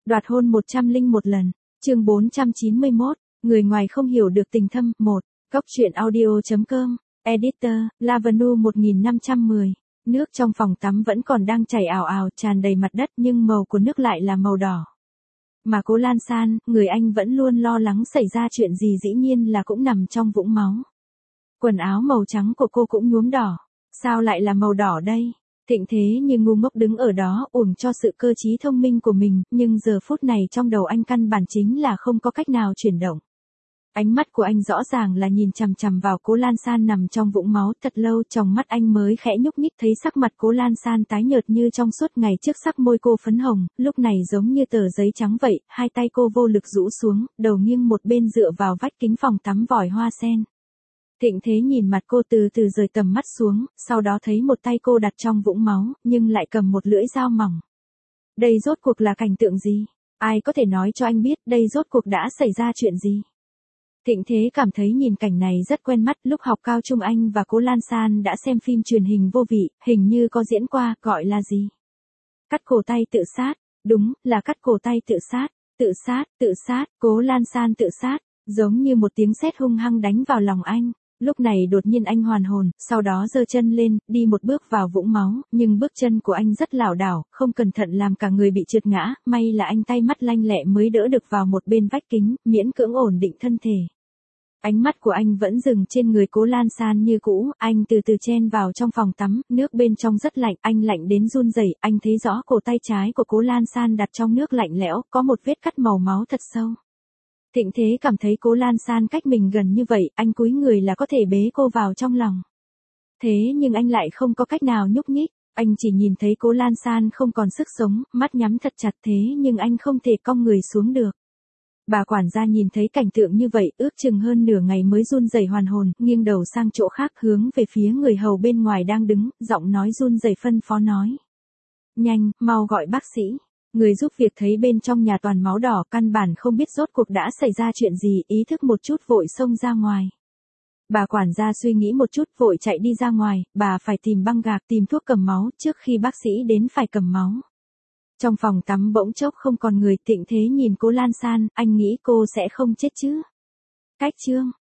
Đoạt hôn 101 lần. Chương 491. Người ngoài không hiểu được tình thâm. 1. Góc truyện audio.com. Editor, Lavanu 1510. Nước trong phòng tắm vẫn còn đang chảy ào ào tràn đầy mặt đất nhưng màu của nước lại là màu đỏ. Mà Cố Lan San, người anh vẫn luôn lo lắng xảy ra chuyện gì dĩ nhiên là cũng nằm trong vũng máu. Quần áo màu trắng của cô cũng nhuốm đỏ. Sao lại là màu đỏ đây? Thịnh Thế như ngu ngốc đứng ở đó uổng cho sự cơ trí thông minh của mình, nhưng giờ phút này trong đầu anh căn bản chính là không có cách nào chuyển động. Ánh mắt của anh rõ ràng là nhìn chằm chằm vào Cố Lan San nằm trong vũng máu thật lâu, trong mắt anh mới khẽ nhúc nhích thấy sắc mặt Cố Lan San tái nhợt như trong suốt ngày trước, sắc môi cô phấn hồng, lúc này giống như tờ giấy trắng vậy, hai tay cô vô lực rũ xuống, đầu nghiêng một bên dựa vào vách kính phòng tắm vòi hoa sen. Thịnh Thế nhìn mặt cô từ từ rời tầm mắt xuống, sau đó thấy một tay cô đặt trong vũng máu, nhưng lại cầm một lưỡi dao mỏng. Đây rốt cuộc là cảnh tượng gì? Ai có thể nói cho anh biết đây rốt cuộc đã xảy ra chuyện gì? Thịnh Thế cảm thấy nhìn cảnh này rất quen mắt, lúc học cao trung anh và Cố Lan San đã xem phim truyền hình vô vị, hình như có diễn qua, gọi là gì? Cắt cổ tay tự sát, đúng, là cắt cổ tay tự sát, Cố Lan San tự sát, giống như một tiếng sét hung hăng đánh vào lòng anh. Lúc này đột nhiên anh hoàn hồn, sau đó giơ chân lên, đi một bước vào vũng máu, nhưng bước chân của anh rất lảo đảo, không cẩn thận làm cả người bị trượt ngã, may là anh tay mắt lanh lẹ mới đỡ được vào một bên vách kính, miễn cưỡng ổn định thân thể. Ánh mắt của anh vẫn dừng trên người Cố Lan San như cũ, anh từ từ chen vào trong phòng tắm, nước bên trong rất lạnh, anh lạnh đến run rẩy, anh thấy rõ cổ tay trái của Cố Lan San đặt trong nước lạnh lẽo, có một vết cắt màu máu thật sâu. Thịnh Thế cảm thấy Cố Lan San cách mình gần như vậy, anh cúi người là có thể bế cô vào trong lòng. Thế nhưng anh lại không có cách nào nhúc nhích, anh chỉ nhìn thấy Cố Lan San không còn sức sống, mắt nhắm thật chặt thế nhưng anh không thể cong người xuống được. Bà quản gia nhìn thấy cảnh tượng như vậy, ước chừng hơn nửa ngày mới run rẩy hoàn hồn, nghiêng đầu sang chỗ khác hướng về phía người hầu bên ngoài đang đứng, giọng nói run rẩy phân phó nói. Nhanh, mau gọi bác sĩ. Người giúp việc thấy bên trong nhà toàn máu đỏ, căn bản không biết rốt cuộc đã xảy ra chuyện gì, ý thức một chút vội xông ra ngoài. Bà quản gia suy nghĩ một chút vội chạy đi ra ngoài, bà phải tìm băng gạc, tìm thuốc cầm máu, trước khi bác sĩ đến phải cầm máu. Trong phòng tắm bỗng chốc không còn người, Thịnh Thế nhìn Cố Lan San, anh nghĩ cô sẽ không chết chứ. Cách chương.